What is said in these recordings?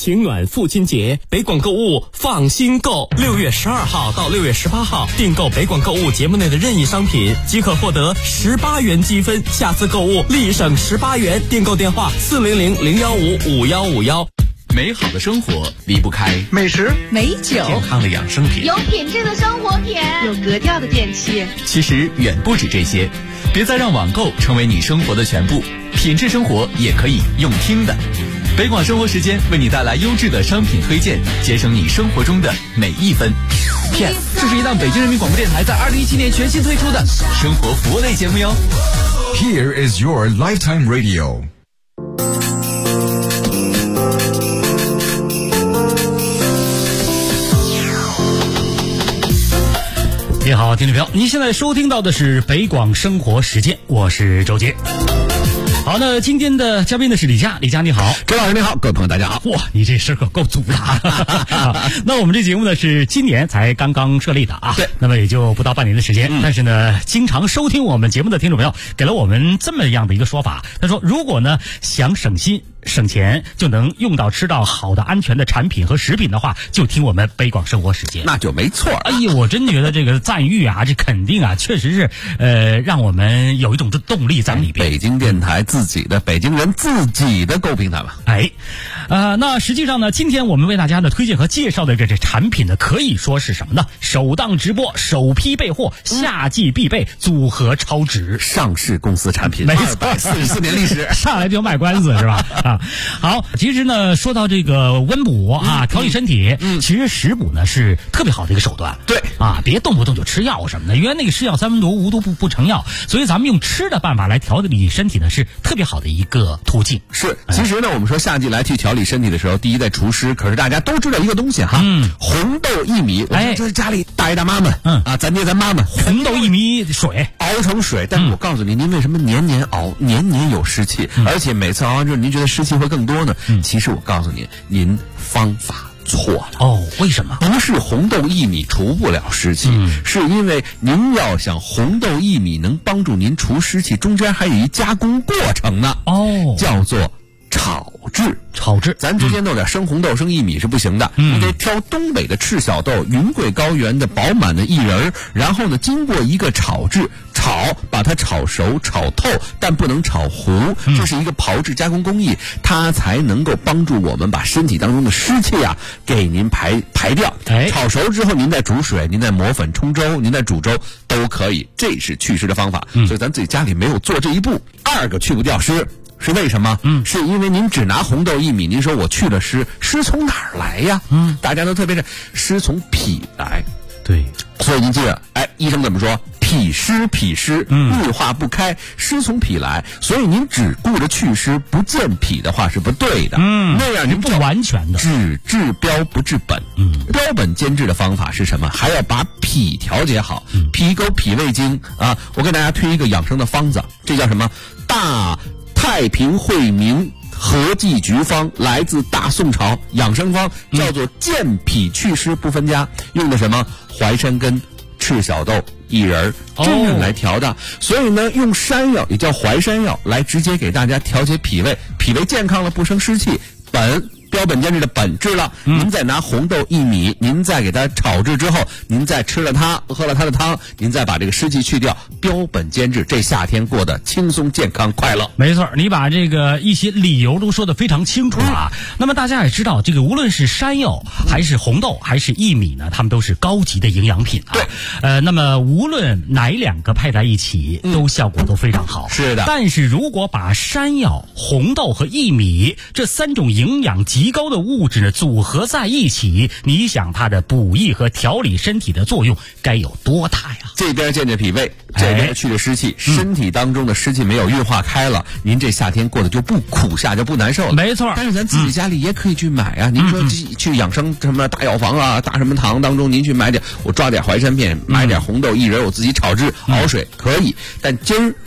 情暖父亲节，北广购物放心购。6月12号到6月18号，订购北广购物节目内的任意商品，即可获得18元积分，下次购物立省18元。订购电话400-015-5151。 美好的生活离不开美食、 美酒、 健康的养生品， 有品质的生活品， 有格调的电器。 其实远不止这些，别再让网购成为你生活的全部，品质生活也可以用听的。北广生活时间为你带来优质的商品推荐，节省你生活中的每一分。片，这是一档北京人民广播电台在2017年全新推出的生活服务类节目哟。 Here is your lifetime radio。 你好，听众朋友，您现在收听到的是北广生活时间，我是周杰。好，那今天的嘉宾呢是李佳，李佳你好。 周老师你好，各位朋友大家好。 哇，你这事可够足的。那我们这节目呢是今年才刚刚设立的啊， 对， 那么也就不到半年的时间，但是呢，经常收听我们节目的听众朋友给了我们这么样的一个说法，他说如果呢想省心省钱，就能用到吃到好的安全的产品和食品的话，就听我们北广生活时间， 那就没错。 哎呀，我真觉得这个赞誉啊，这肯定啊，确实是让我们有一种动力在里边。 北京电台自己的北京人自己的购物平台吧。 哎，那实际上呢，今天我们为大家呢推荐和介绍的这产品呢，可以说是什么呢？首档直播，首批备货，夏季必备组合超值上市公司产品， 没错 ，244年历史， 上来就卖关子是吧？啊，好，其实呢，说到这个温补啊，调理身体，其实食补呢是特别好的一个手段。 对啊，别动不动就吃药什么的，因为那个是药三分毒，无毒不成药，所以咱们用吃的办法来调理身体呢，是特别好的一个途径。 是，其实呢，我们说夏季来去调理身体的时候，第一在除湿，可是大家都知道一个东西哈，红豆薏米，我们这是家里大爷大妈们，咱爹咱妈们， 红豆薏米水熬成水，但是我告诉你，您为什么年年熬，年年有湿气，而且每次熬完之后，您觉得湿气会更多呢？其实我告诉你，您方法错了哦。为什么？ 不是红豆薏米除不了湿气，是因为您要想红豆薏米能帮助您除湿气，中间还有一加工过程呢。哦，叫做炒制。咱直接弄点生红豆、生薏米是不行的，你得挑东北的赤小豆、云贵高原的饱满的薏仁，然后呢，经过一个炒制，把它炒熟、炒透，但不能炒糊，这是一个炮制加工工艺，它才能够帮助我们把身体当中的湿气啊给您排掉。炒熟之后，您再煮水，您再磨粉冲粥，您再煮粥都可以，这是祛湿的方法。所以咱自己家里没有做这一步。二个去不掉湿。是为什么？是因为您只拿红豆薏米，您说我去了湿，湿从哪儿来呀？大家都特别是湿从脾来。对，所以您记着，医生怎么说？脾湿，运化不开，湿从脾来。所以您只顾着祛湿不健脾的话是不对的。那样您不完全的， 只治标不治本。标本兼治的方法是什么？还要把脾调节好。脾沟脾胃经啊，我给大家推一个养生的方子，这叫什么？大太平惠民合剂局方，来自大宋朝养生方，叫做健脾祛湿不分家，用的什么淮山根、赤小豆、薏仁这样来调的。所以呢，用山药也叫淮山药来直接给大家调节脾胃，脾胃健康了，不生湿气，标本兼治的本质了。您再拿红豆薏米，您再给它炒制之后，您再吃了它，喝了它的汤，您再把这个湿气去掉，标本兼治，这夏天过得轻松健康快乐。 没错，你把这个一些理由都说得非常清楚啊。那么大家也知道，这个无论是山药还是红豆还是薏米呢，它们都是高级的营养品啊。对，那么无论哪两个配在一起，都效果都非常好。是的。但是如果把山药、红豆和薏米这三种营养极高的物质呢组合在一起，你想它的补益和调理身体的作用该有多大呀？ 这边健着脾胃，这边去了湿气，身体当中的湿气没有运化开了，您这夏天过得就不苦下，就不难受了。 没错。 但是咱自己家里也可以去买啊。您说去养生什么大药房啊、大什么堂当中，您去买点，我抓点淮山片，买点红豆薏仁，我自己炒制熬水可以。但今儿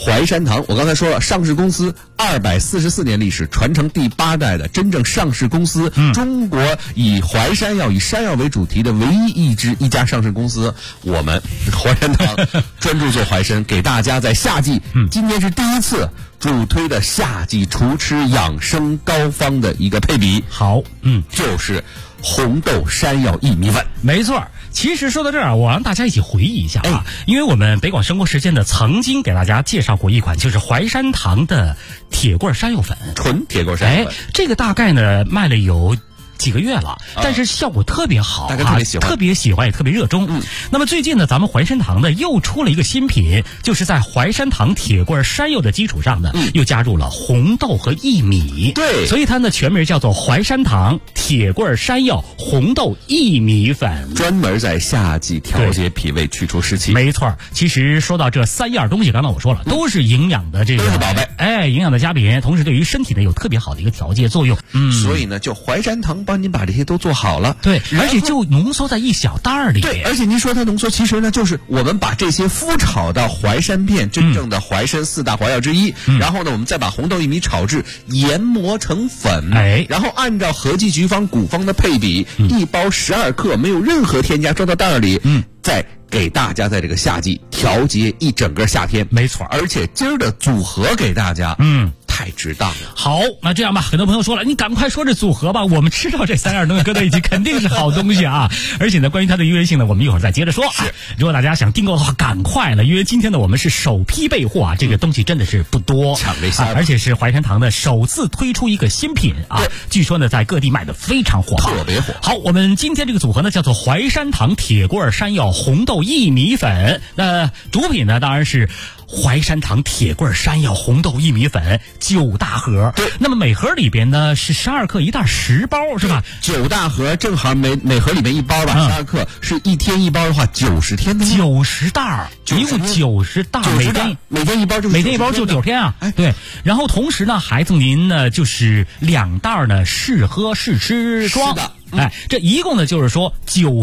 淮山堂，我刚才说了，上市公司244年历史，传承第8代的真正上市公司，中国以淮山药、以山药为主题的唯一一家上市公司。我们淮山堂专注做淮参，给大家在夏季，今天是第一次主推的夏季除吃养生膏方的一个配比。 好， 就是红豆山药薏米粉。 没错。其实说到这儿，我让大家一起回忆一下啊，因为我们北广生活时间呢曾经给大家介绍过一款就是淮山堂的铁棍山药粉， 纯铁棍山药粉。 这个大概呢卖了有几个月了，但是效果特别好， 大家特别喜欢， 也特别热衷。那么最近呢，咱们淮山堂呢又出了一个新品，就是在淮山堂铁棍山药的基础上呢，又加入了红豆和薏米。 对， 所以它呢全名叫做淮山堂铁棍山药红豆薏米粉， 专门在夏季调节脾胃、去除湿气。 没错，其实说到这3样东西，刚才我说了，都是营养的这个， 都是宝贝， 营养的佳品，同时对于身体呢有特别好的一个调节作用。 所以呢，就淮山堂帮您把这些都做好了。 对，而且就浓缩在一小袋儿里。 对，而且您说它浓缩，其实呢就是我们把这些麸炒到淮山片，真正的淮参4大淮药之一。然后呢，我们再把红豆薏米炒制，研磨成粉。然后按照合剂局方古方的配比，一包12克，没有任何添加，装到袋儿里。再给大家在这个夏季调节一整个夏天。 没错， 而且今儿的组合给大家，太值当了。 好，那这样吧，很多朋友说了，你赶快说这组合吧，我们知道这3样东西搁在一起肯定是好东西啊。而且呢，关于它的优越性呢，我们一会儿再接着说啊。如果大家想订购的话，赶快了，因为今天呢我们是首批备货啊，这个东西真的是不多， 抢这下， 而且是淮山堂的首次推出一个新品啊，据说呢在各地卖的非常火爆， 特别火。 好，我们今天这个组合呢叫做淮山堂铁棍山药红豆薏米粉，那主品呢当然是淮山堂铁棍山药红豆薏米粉9大盒。 对， 那么每盒里边呢是12克一袋，10包是吧 ？9大盒正好每盒里面1包吧，12克是1天1包的话，90天的 90袋，一共90袋， 每天1包就是每天1包就90天啊。对，然后同时呢还赠您呢就是2袋呢试喝试吃装。这一共呢就是说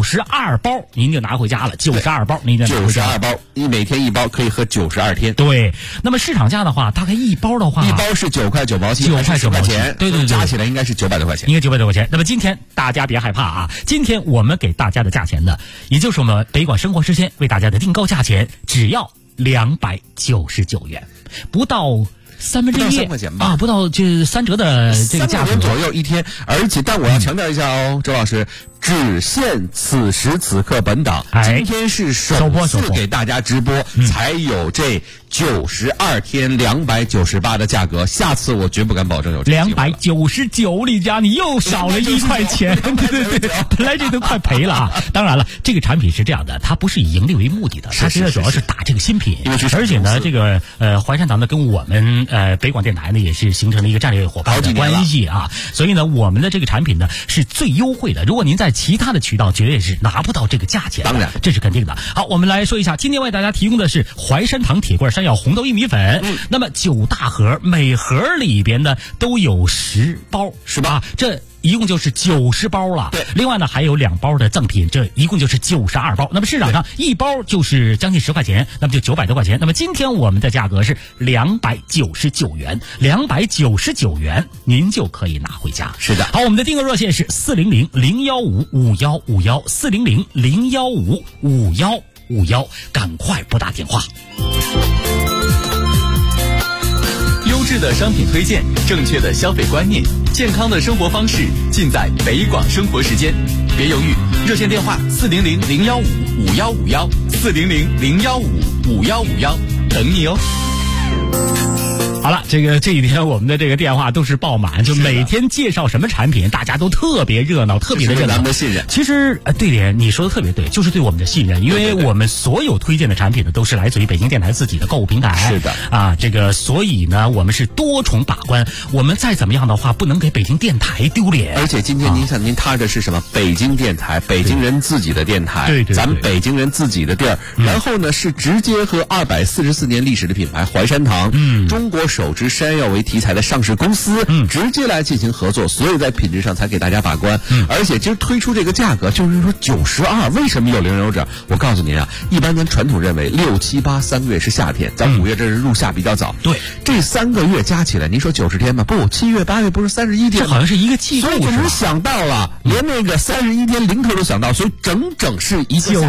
92包，您就拿回家了。92包，您就拿回家了。 92包，每天1包可以喝92天。 对，那么市场价的话，大概1包的话 ，1包是9块9毛7，9 块9毛钱，对， 加起来应该是900多块钱， 应该900多块钱。那么今天大家别害怕啊，今天我们给大家的价钱呢，也就是我们北广生活时间为大家的订购价钱，只要299元，不到1/3 块钱吧， 不到这3折的这个价格左右一天。而且，但我要强调一下哦，周老师，只限此时此刻本档，今天是首次给大家直播，才有这92天298的价格。下次我绝不敢保证有这 299，李佳，你又少了1块钱，对，本来这都快赔了啊。当然了，这个产品是这样的，它不是以盈利为目的的，它实际上主要是打这个新品，而且呢，这个淮山堂呢跟我们北广电台呢也是形成了一个战略伙伴的关系啊，所以呢，我们的这个产品呢是最优惠的。如果您在其他的渠道绝对是拿不到这个价钱的， 当然这是肯定的。好，我们来说一下，今天为大家提供的是淮山堂铁棍山药红豆薏米粉，那么9大盒，每盒里边呢都有10包，是吧？这一共就是90包了。 对， 另外呢还有2包的赠品，这一共就是92包。那么市场上1包就是将近10块钱，那么就900多块钱。那么今天我们的价格是299元，299元您就可以拿回家。 是的。 好，我们的订购热线是400-015-5151，400-015-5151，赶快拨打电话。 优质的商品推荐，正确的消费观念，健康的生活方式，尽在北广生活时间。别犹豫，热线电话400-015-5151，400-015-5151，等你哦。 好了，这一天我们的这个电话都是爆满，就每天介绍什么产品，大家都特别热闹，特别的热闹。 咱们的信任， 其实对点你说的特别对，就是对我们的信任，因为我们所有推荐的产品呢，都是来自于北京电台自己的购物平台。 是的啊，这个所以呢，我们是多重把关，我们再怎么样的话，不能给北京电台丢脸。 而且今天您看，您踏着是什么？北京电台，北京人自己的电台， 对， 咱们北京人自己的地儿。然后呢，是直接和244年历史的品牌淮山堂，中国首支山药为题材的上市公司，直接来进行合作，所以在品质上才给大家把关。而且今儿推出这个价格，就是说92，为什么有零有整？我告诉您啊，一般咱传统认为6、7、8、3个月是夏天，咱5月这是入夏比较早。 对， 这3个月加起来，您说90天吗？不，7月、8月不是31天吗？ 这好像是一个季度， 所以就能想到了，连那个31天零头都想到，所以整整是一个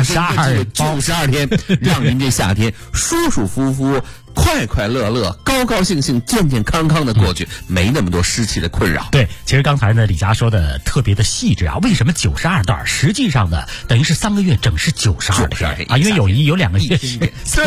92天，让您这夏天舒舒服服、快快乐乐、高高兴兴、健健康康的过去，没那么多湿气的困扰。 对，其实刚才呢，李佳说的特别的细致啊。为什么92段？实际上呢，等于是3个月整是92天啊，因为有2个月是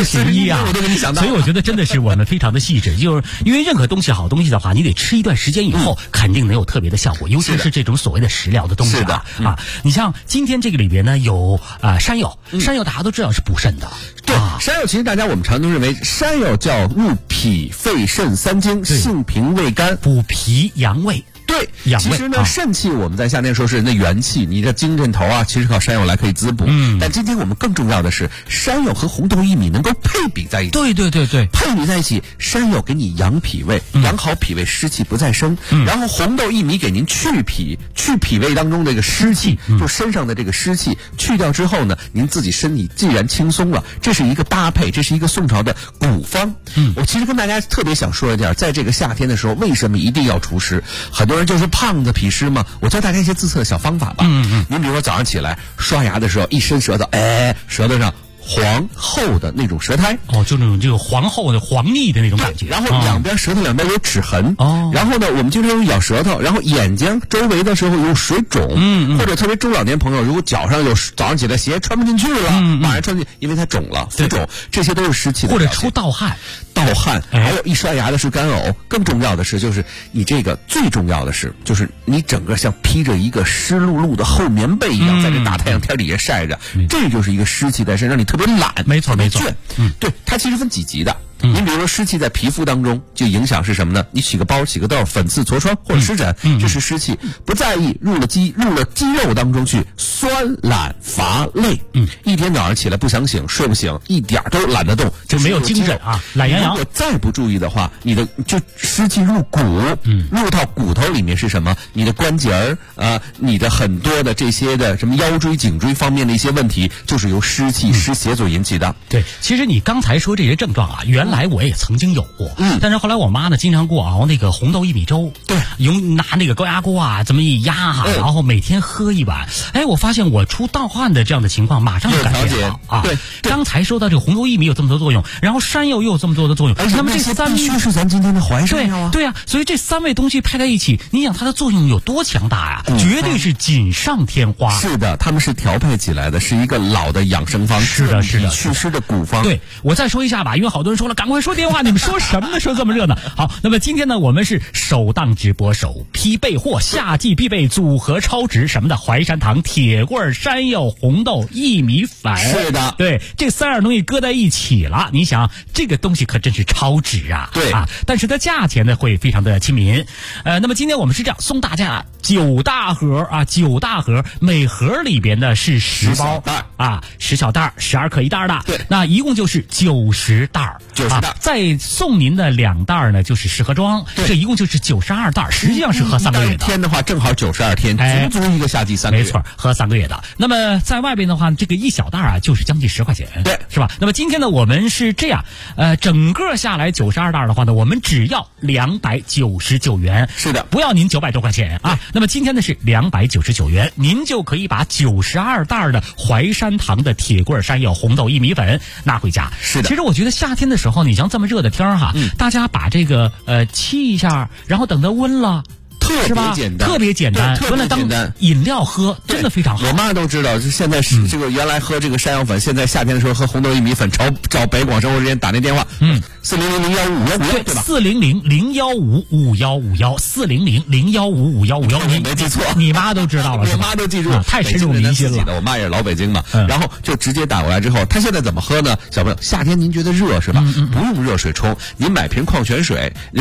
41啊， 我都给你想到。 所以我觉得真的是我们非常的细致，就是因为任何东西好东西的话，你得吃一段时间以后，肯定能有特别的效果，尤其是这种所谓的食疗的东西啊。你像今天这个里边呢，有山药，山药大家都知道是补肾的。 对，山药其实我们常都认为山药叫入脾肺肾3经，性平味甘， 补脾阳胃。 对，其实呢，肾气我们在夏天说是人的元气，你的精神头啊，其实靠山药来可以滋补。但今天我们更重要的是，山药和红豆薏米能够配比在一起。 对， 配比在一起，山药给你养脾胃，养好脾胃，湿气不再生。然后红豆薏米给您去脾胃当中这个湿气，就身上的这个湿气去掉之后呢，您自己身体自然轻松了。这是一个搭配，这是一个宋朝的古方。我其实跟大家特别想说一点，在这个夏天的时候，为什么一定要除湿？很多人就是胖子痞湿嘛，我教大家一些自测的小方法吧。您比如说早上起来刷牙的时候，一伸舌头，舌头上黄厚的那种舌苔， 就那种这个黄厚的黄腻的那种感觉。 然后舌头两边有齿痕，然后呢，我们经常咬舌头，然后眼睛周围的时候有水肿，或者特别中老年朋友，如果脚上有早上起来鞋穿不进去了，晚上穿进，因为它肿了，浮肿，这些都是湿气的， 或者出盗汗， 还有一刷牙的是干呕。更重要的是，就是你这个最重要的是，就是你整个像披着一个湿漉漉的厚棉被一样，在这大太阳天底下晒着，这就是一个湿气在身，让你特别懒， 没错。 对，它其实分几级的。您比如说湿气在皮肤当中就影响是什么呢？你起个包、起个痘、粉刺、痤疮或者湿疹，这是湿气。不在意入了肌肉当中去，酸懒乏累，一天早上起来不想醒，睡不醒，一点都懒得动， 就没有精神啊，懒洋洋。 如果再不注意的话，你的就湿气入骨，入到骨头里面是什么？你的关节你的很多的这些的什么腰椎、颈椎方面的一些问题，就是由湿气、湿邪所引起的。 对，其实你刚才说这些症状啊，原来我也曾经有过，但是后来我妈呢经常给我熬那个红豆薏米粥，对，拿那个高压锅啊这么一压然后每天喝一碗，我发现我出盗汗的这样的情况马上就改变了啊。对，刚才说到这个红豆薏米有这么多作用，然后山药又有这么多的作用，那么这3 必须是咱今天的淮山药啊。 对啊，所以这3味东西配在一起，你想它的作用有多强大呀？绝对是锦上添花。 是的，他们是调配起来的，是一个老的养生方， 是的， 祛湿的古方。 对，我再说一下吧，因为好多人说了，赶快说电话，你们说什么呢？说这么热闹。好，那么今天呢，我们是首档直播首批备货，夏季必备组合超值什么的，淮山糖、铁棍、山药、红豆、薏米粉。 是的， 对，这3样东西搁在一起了，你想这个东西可真是超值啊！ 对啊，但是它价钱呢会非常的亲民。那么今天我们是这样送大家9大盒，每盒里边呢是10包袋啊，10小袋，12克1袋的。 对， 那一共就是90袋 ，90袋。 再送您的2袋呢，就是10盒装，这一共就是92袋，实际上是喝3个月的。 天的话正好92天，足一个夏季3个月。 没错，喝3个月的。那么在外边的话，这个1小袋啊，就是将近10块钱， 对， 是吧？那么今天呢，我们是这样，整个下来92袋的话呢，我们只要299元。 是的， 不要您900多块钱啊。那么今天呢是299元，您就可以把92袋的淮山糖的铁棍山药红豆薏米粉拿回家。 是的， 其实我觉得夏天的时候，你像这么热的天哈，大家把这个沏一下，然后等它温了。 特别简单， 特别简单，温了当饮料喝，真的非常好。 我妈都知道，就现在是这个原来喝这个山药粉，现在夏天的时候喝红豆薏米粉，找北广生活之间打那电话，400-015-5151，对吧 ？400-015-5151，400-015-5151， 你没记错， 你妈都知道了， 我妈都记住了， 太深入民心了。 我妈也是老北京嘛，然后就直接打过来之后，她现在怎么喝呢？小朋友，夏天您觉得热是吧？不用热水冲，您买瓶矿泉水就。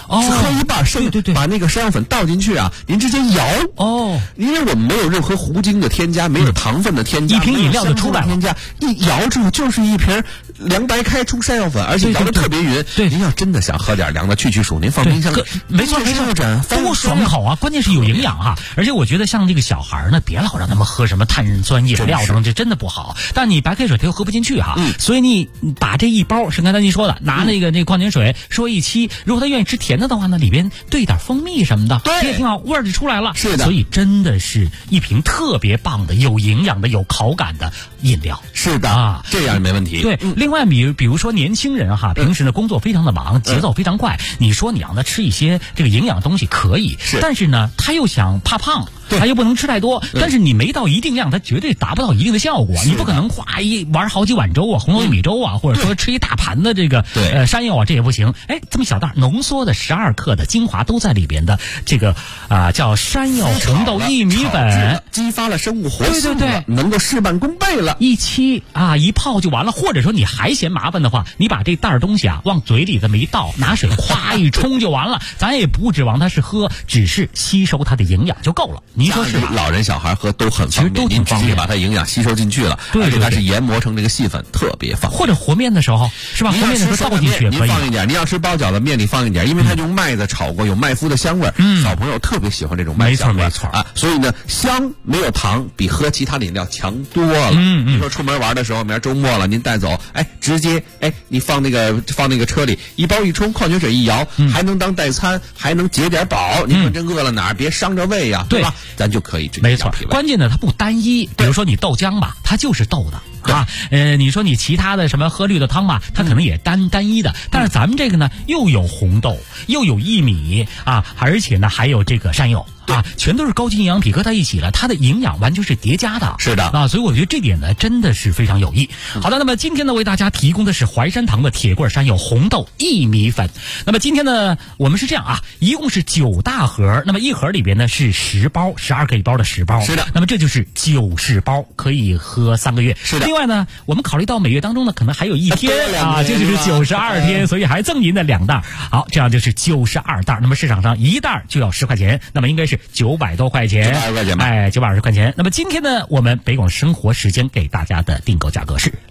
是喝一半， 对， 把那个山药粉倒进去啊，您直接摇因为我们没有任何糊精的添加，没有糖分的添加， 一瓶饮料就出来了， 添加一摇之后就是一瓶凉白开出山药粉，而且摇得特别匀。 对， 您要真的想喝点凉的去暑，您放冰箱里， 没错，多爽口啊！关键是有营养哈，而且我觉得像这个小孩呢，别老让他们喝什么碳酸饮料什么，这真的不好。但你白开水他又喝不进去哈，所以你把这一包是刚才您说的，拿那个矿泉水说一沏，如果他愿意吃甜的话呢，里边兑一点蜂蜜什么的，也挺好，味儿就出来了。 是的， 所以真的是一瓶特别棒的、有营养的、有口感的饮料。 是的啊，这样没问题。 对，另外比如说年轻人哈，平时呢工作非常的忙，节奏非常快，你说你让他吃一些这个营养东西可以，但是呢他又想怕胖，他又不能吃太多，但是你没到一定量，他绝对达不到一定的效果。你不可能玩好几碗粥啊，红豆薏米粥啊，或者说吃一大盘的这个山药啊，这也不行。哎，这么小袋浓缩的12克的精华都在里边的这个叫山药红豆薏米粉， 激发了生物活性， 对， 能够事半功倍了。 一沏一泡就完了。或者说你还嫌麻烦的话，你把这袋东西往嘴里这么一倒，拿水咵一冲就完了。咱也不指望它是喝，只是吸收它的营养就够了。您说是吧？ 老人小孩喝都很方便， 其实都挺方便， 把它营养吸收进去了，而且它是研磨成这个细粉，特别方便。 或者和面的时候是吧？和面的时候倒进去也可以。 您放一点，您要吃包饺子面里放一点，因为它用麦子炒过，有麦麸的香味。小朋友特别喜欢这种麦香味。 没错啊， 所以呢，香没有糖，比喝其他的饮料强多了。你说出门玩的时候，明儿周末了，您带走，直接你放那个车里，一包一冲，矿泉水一摇，还能当代餐，还能解点饱。你说真饿了哪儿，别伤着胃呀，对吧？咱就可以直接。 没错，关键呢，它不单一。比如说你豆浆吧，它就是豆的。你说你其他的什么喝绿豆汤吧，它可能也单一的，但是咱们这个呢，又有红豆，又有薏米而且呢还有这个山药全都是高级营养品，搁在一起了，它的营养完全是叠加的。 是的所以我觉得这点呢真的是非常有益。好的，那么今天呢为大家提供的是淮山堂的铁棍山药红豆薏米粉。那么今天呢我们是这样一共是9大盒，那么一盒里边呢是10包，12个一包的10包。 是的， 那么这就是90包，可以喝3个月。 是的。 另外呢，我们考虑到每月当中呢可能还有一天这就是92天，所以还赠您的2袋。好，这样就是92袋。那么市场上一袋就要10块钱，那么应该是900多块钱 ，920块钱吧 ，920块钱。那么今天呢，我们北广生活时间给大家的订购价格是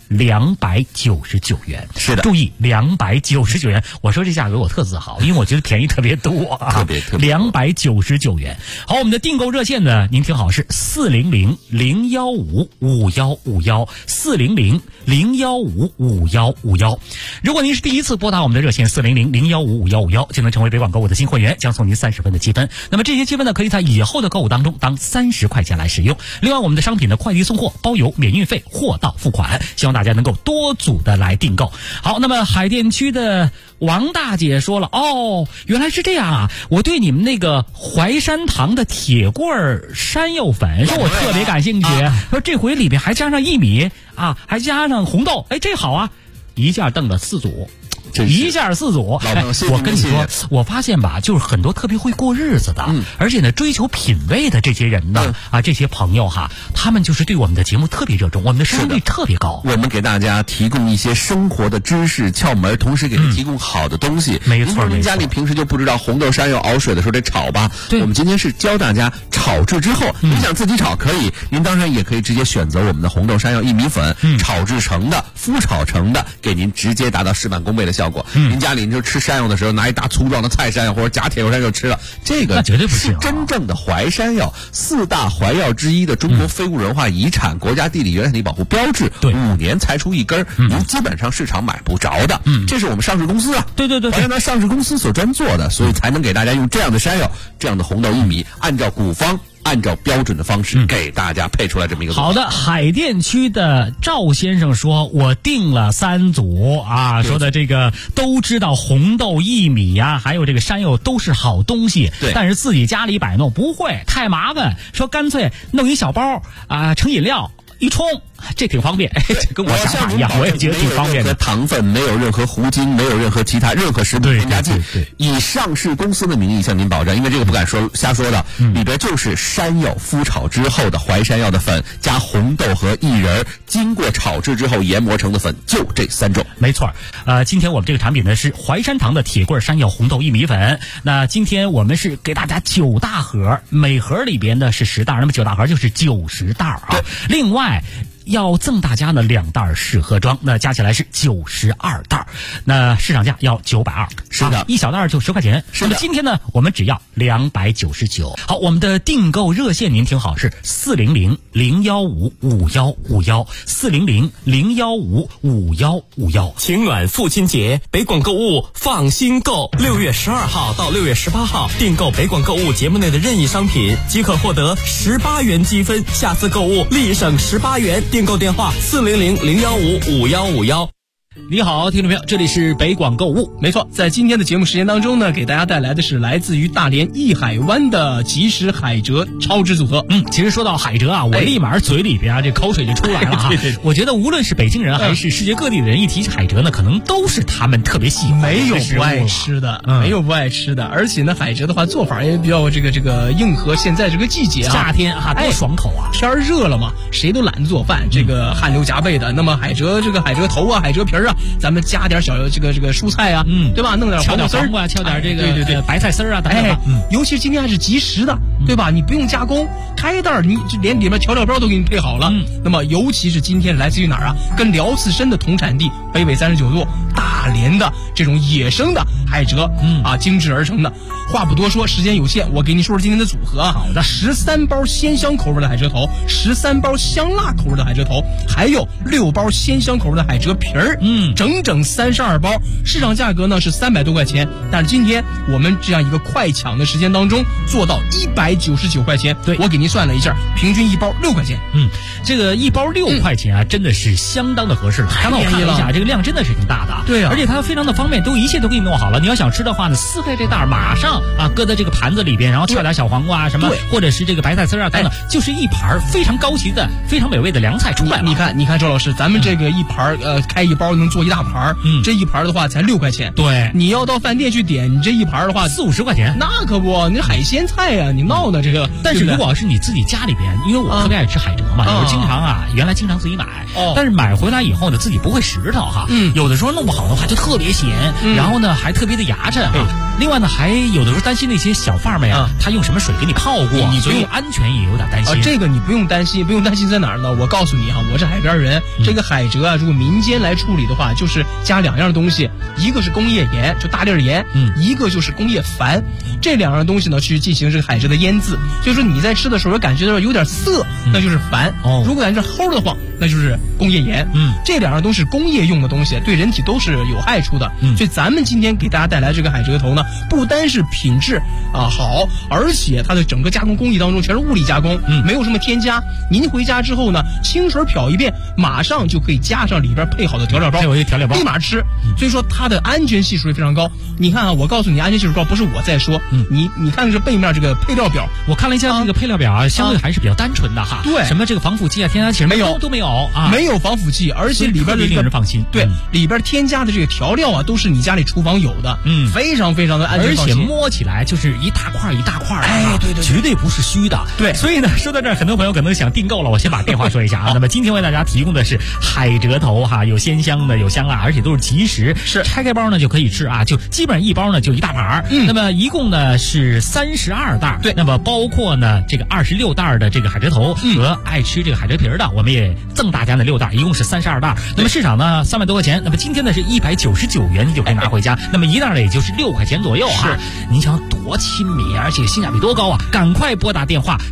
299元。 是的， 注意299元。我说这价格我特自豪，因为我觉得便宜特别多特别 299元。好，我们的订购热线呢，您听好是400-015-5151，400-015-5151。如果您是第一次拨打我们的热线400-015-5151，就能成为北广购物的新会员，将送您30分的积分。那么这些积分呢，可以在以后的购物当中当30块钱来使用。另外，我们的商品的快递送货包邮免运费，货到付款，希望大家能够多组的来订购。好，那么海淀区的王大姐说了，原来是这样我对你们那个淮山堂的铁棍山药粉说我特别感兴趣，说这回里边还加上薏米还加上红豆，这好一下瞪了4组。一下4组，我跟你说，我发现吧，就是很多特别会过日子的，而且呢追求品味的这些人呢，这些朋友他们就是对我们的节目特别热衷，我们的收视率特别高。 我们给大家提供一些生活的知识窍门，同时给您提供好的东西。 没错， 您家里平时就不知道红豆山药熬水的时候得炒吧？我们今天是教大家炒制之后，您想自己炒可以，您当然也可以直接选择我们的红豆山药薏米粉，炒制成的、麸炒成的，给您直接达到事半功倍的效果。您家里您就吃山药的时候，拿一大粗壮的菜山药或者假铁油山药吃了，这个那绝对不是真正的淮山药，4大淮药之一的中国非物质文化遗产、国家地理原产地保护标志，5年才出一根，您基本上市场买不着的。这是我们上市公司对， 淮山堂上市公司所专做的，所以才能给大家用这样的山药、这样的红豆薏米，按照古方。按照标准的方式给大家配出来这么一个。 好的，海淀区的赵先生说，我订了3组说的这个都知道红豆薏米还有这个山药都是好东西，但是自己家里摆弄不会，太麻烦，说干脆弄一小包盛饮料一冲这挺方便，这跟我想法一样，我也觉得挺方便的。 糖分没有任何糊精，没有任何其他任何食品添加剂，以上市公司的名义向您保证，因为这个不敢说瞎说的，里边就是山药麸炒之后的淮山药的粉加红豆和薏仁，经过炒制之后研磨成的粉，就这3种。 没错，今天我们这个产品呢是淮山堂的铁棍山药红豆薏米粉。那今天我们是给大家9大盒，每盒里边呢是10袋，那么9大盒就是90袋啊。另外要赠大家呢2袋试喝装，那加起来是92袋，那市场价要920。 是的， 一小袋就10块钱。 是的， 那么今天呢，我们只要299。好，我们的订购热线您听好，是400-015-5151，400-015-5151。 晴暖父亲节，北广购物放心购，6月12号到6月18号订购北广购物节目内的任意商品，即可获得18元积分，下次购物立省18元。订购电话400-015-5151。 你好，听众朋友，这里是北广购物。 没错，在今天的节目时间当中呢，给大家带来的是来自于大连艺海湾的即食海蜇超值组合。 其实说到海蜇啊，我立马嘴里边这口水就出来了啊。 对， 我觉得无论是北京人还是世界各地的人，一提起海蜇呢，可能都是他们特别喜欢的。 没有不爱吃的，没有不爱吃的。而且呢，海蜇的话做法也比较这个应和现在这个季节啊， 夏天啊，多爽口啊！ 天热了嘛，谁都懒得做饭，这个汗流浃背的。那么海蜇海蜇头啊，海蜇皮啊，咱们加点小这个蔬菜啊，对吧？弄点敲点黄黄瓜，敲点这个对白菜丝啊等等。 尤其是今天还是即食的，对吧？你不用加工，开袋你就连里面调料包都给你配好了。那么尤其是今天来自于哪儿啊？跟辽刺参的同产地北纬39度大连的这种野生的海蜇精制而成的。话不多说，时间有限，我给你说说今天的组合啊。好的，13包鲜香口味的海蜇头，13包香辣口味的海蜇头，还有6包鲜香口味的海蜇皮儿，整整32包，市场价格呢是300多块钱，但是今天我们这样一个快抢的时间当中，做到199块钱。 对， 我给您算了一下，平均1包6块钱。 这个1包6块钱啊，真的是相当的合适了。刚才我看了一下，这个量真的是挺大的。 对啊， 而且它非常的方便，一切都给你弄好了。你要想吃的话呢，撕开这袋马上搁在这个盘子里边，然后敲点小黄瓜啊什么，或者是这个白菜丝啊等等，就是一盘非常高级的、非常美味的凉菜出来了。 你看周老师，咱们这个一盘开1包能做一大盘，这一盘的话才6块钱。 对， 你要到饭店去点，你这一盘的话 40-50块钱， 那可不，你海鲜菜呀，你闹的这个。 但是如果要是你自己家里边，因为我特别爱吃海蜇嘛，有时候原来经常自己买，但是买回来以后呢，自己不会拾掇哈，有的时候弄不好的话就特别咸，然后呢还特别的牙碜哈。另外呢，还有的时候担心那些小贩们呀，他用什么水给你泡过，所以安全也有点担心。 这个你不用担心，在哪儿呢？我告诉你我是海边人，这个海蜇如果民间来处理的话，就是加2样东西，一个是工业盐，就大粒盐，一个就是工业矾，这2样东西呢去进行这个海蜇的腌制。所以说你在吃的时候感觉到有点涩，那就是矾；如果感觉齁的慌，那就是工业盐。这2样都是工业用的东西，对人体都是有害处的。所以咱们今天给大家带来这个海蜇头呢，不单是品质好，而且它的整个加工工艺当中全是物理加工，没有什么添加。您回家之后呢，清水漂一遍，马上就可以加上里边配好的调料包，立马吃。所以说它的安全系数也非常高。你看我告诉你安全系数高，不是我在说，你看这背面这个配料表， 我看了一下这个配料表相对还是比较单纯的哈。 对， 什么这个防腐剂添加剂没有，都没有没有防腐剂，而且里边的令人放心。 对，里边添加的这个调料都是你家里厨房有的，非常非常的安全放心， 而且摸起来就是一大块一大块的， 对， 绝对不是虚的。 对， 所以呢，说到这儿，很多朋友可能想订购了，我先把电话说一下那么今天为大家提供的是海蜇头有鲜香的，有香辣，而且都是即食， 是拆开包呢就可以吃就基本上1包呢就一大盘。那么一共呢是32袋， 对， 那么包括呢这个26袋的这个海蜇头和爱吃这个海蜇皮的，我们也赠大家呢6袋，一共是32袋。那么市场呢300多块钱，那么今天呢是199元，你就可以拿回家。那么一袋呢也就是6块钱左右您想多亲民，而且性价比多高赶快拨打电话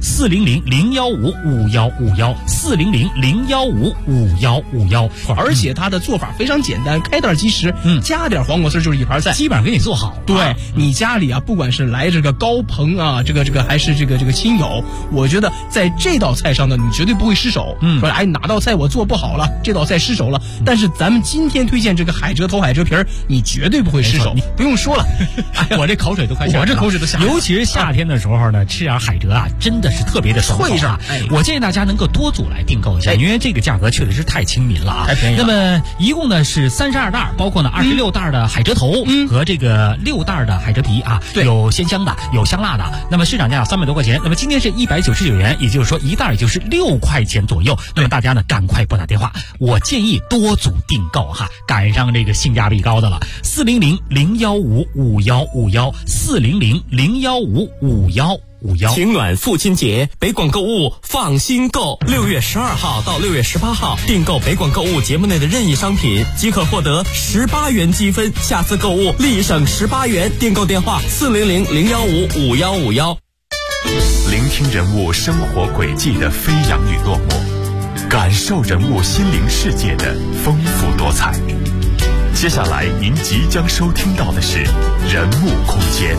400-015-5151，400-015-5151。 而且它的做法非常简单，开袋即食，加点黄瓜丝就是一盘菜， 基本上给你做好。 对，你家里不管是来这个高朋这个还是这个亲友，我觉得在这道菜上呢，你绝对不会失手。说哎哪道菜我做不好了，这道菜失手了。但是咱们今天推荐这个海蜇头、海蜇皮儿，你绝对不会失手，你不用说了。 我这口水都快下来了， 我这口水都下来了。 尤其是夏天的时候呢，吃点海蜇啊，真的是特别的爽口啊。我建议大家能够多组来订购一下，因为这个价格确实是太亲民了啊， 太便宜了。 那么一共呢是32袋，包括呢26袋的海蜇头和这个6袋的海蜇皮啊，有鲜香的，有香辣的。那么市场价300多块钱，那么今天是199元，也就是说一袋也就是6块钱左右。那么大家呢赶快拨打电话，我建议多组订购哈，赶上这个性价比高的了。400-015-5151，400-015-5151。 情暖父亲节，北广购物放心购，6月12号到6月18号订购北广购物节目内的任意商品，即可获得18元积分，下次购物立省18元。订购电话400-015-5151。 聆听人物生活轨迹的飞扬与落寞，感受人物心灵世界的丰富多彩。接下来您即将收听到的是人物空间。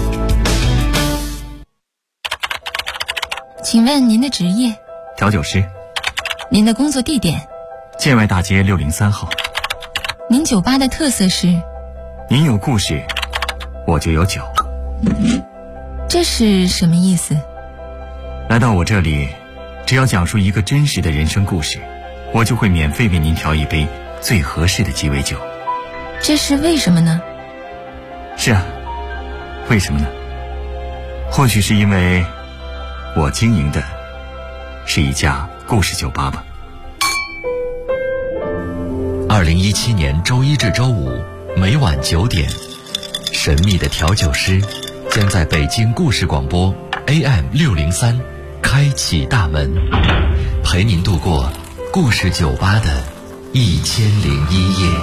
请问您的职业？ 调酒师。 您的工作地点？ 建外大街603号。 您酒吧的特色是？ 您有故事，我就有酒。 这是什么意思？ 来到我这里，只要讲述一个真实的人生故事，我就会免费为您调一杯最合适的鸡尾酒。 这是为什么呢？ 是啊，为什么呢？或许是因为我经营的是一家故事酒吧吧。 2017年周一至周五每晚9点，神秘的调酒师将在北京故事广播 AM603开启大门，陪您度过故事酒吧的1001夜。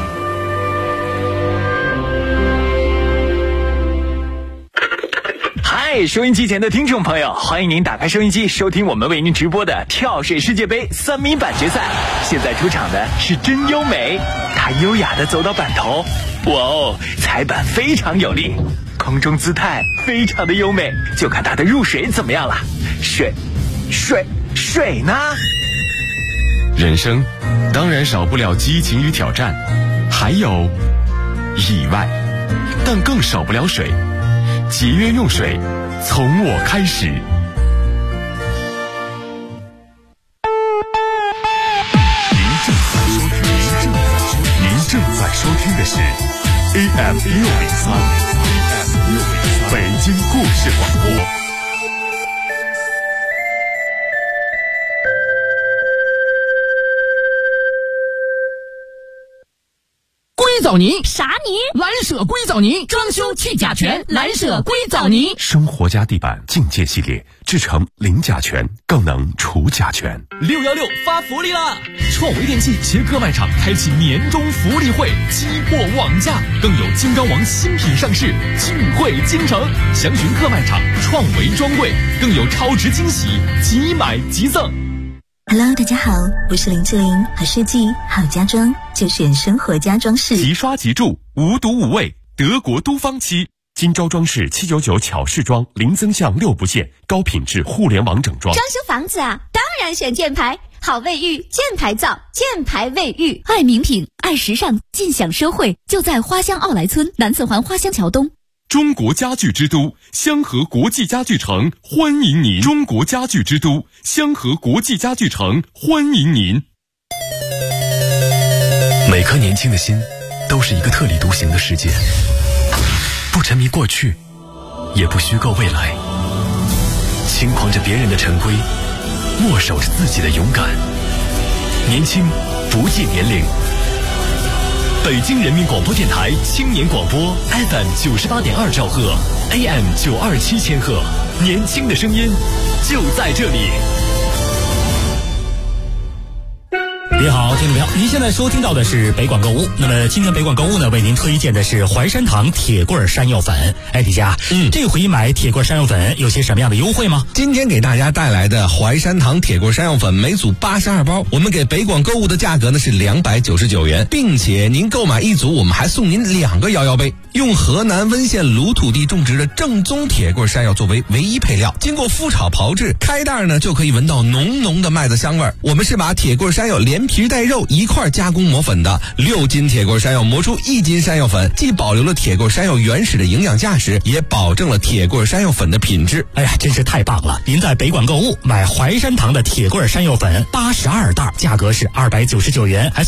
嗨，收音机前的听众朋友，欢迎您打开收音机，收听我们为您直播的跳水世界杯3米板决赛。现在出场的是真优美，她优雅地走到板头，哇哦，踩板非常有力，空中姿态非常的优美，就看她的入水怎么样了。水呢？ 人生当然少不了激情与挑战，还有意外，但更少不了水。节约用水，从我开始。您正在收听的是 AM603北京故事广播。 硅藻泥啥泥？ 蓝舍硅藻泥，装修去甲醛，蓝舍硅藻泥。 生活家地板境界系列，制成零甲醛，更能除甲醛。 616发福利啦！创维电器协客卖场开启年终福利会，激货网价，更有金刚王新品上市，聚会京城。详询客卖场创维专柜，更有超值惊喜，即买即赠。 Hello， 大家好，我是林志玲，好设计好家装就选生活家装饰， 即刷即住，无毒无味，德国都方漆。金招装饰799巧饰装，零增项6不限，高品质互联网整装。 装修房子啊，当然选箭牌，好卫浴，箭牌造，箭牌卫浴，爱名品，爱时尚，尽享奢惠，就在花乡奥莱村南四环花乡桥东。 中国家具之都香河国际家具城欢迎您！中国家具之都香河国际家具城欢迎您！ 每颗年轻的心都是一个特立独行的世界，不沉迷过去，也不虚构未来，轻狂着别人的陈规，默守着自己的勇敢。年轻不计年龄。北京人民广播电台青年广播 FM98.2兆赫 AM927千赫，年轻的声音就在这里。 你好，听众朋友，您现在收听到的是北广购物。那么今天北广购物呢，为您推荐的是淮山堂铁棍山药粉。哎，李佳，这回买铁棍山药粉有些什么样的优惠吗？ 今天给大家带来的淮山堂铁棍山药粉每组82包，我们给北广购物的价格呢是299元，并且您购买一组，我们还送您2个摇摇杯。用河南温县鲁土地种植的正宗铁棍山药作为唯一配料，经过麸炒炮制，开袋呢就可以闻到浓浓的麦子香味。我们是把铁棍山药连皮带肉一块加工磨粉的，6斤铁棍山药磨出1斤山药粉，既保留了铁棍山药原始的营养价值，也保证了铁棍山药粉的品质。 哎呀，真是太棒了！您在北广购物买淮山堂的铁棍山药粉82袋，价格是299元，还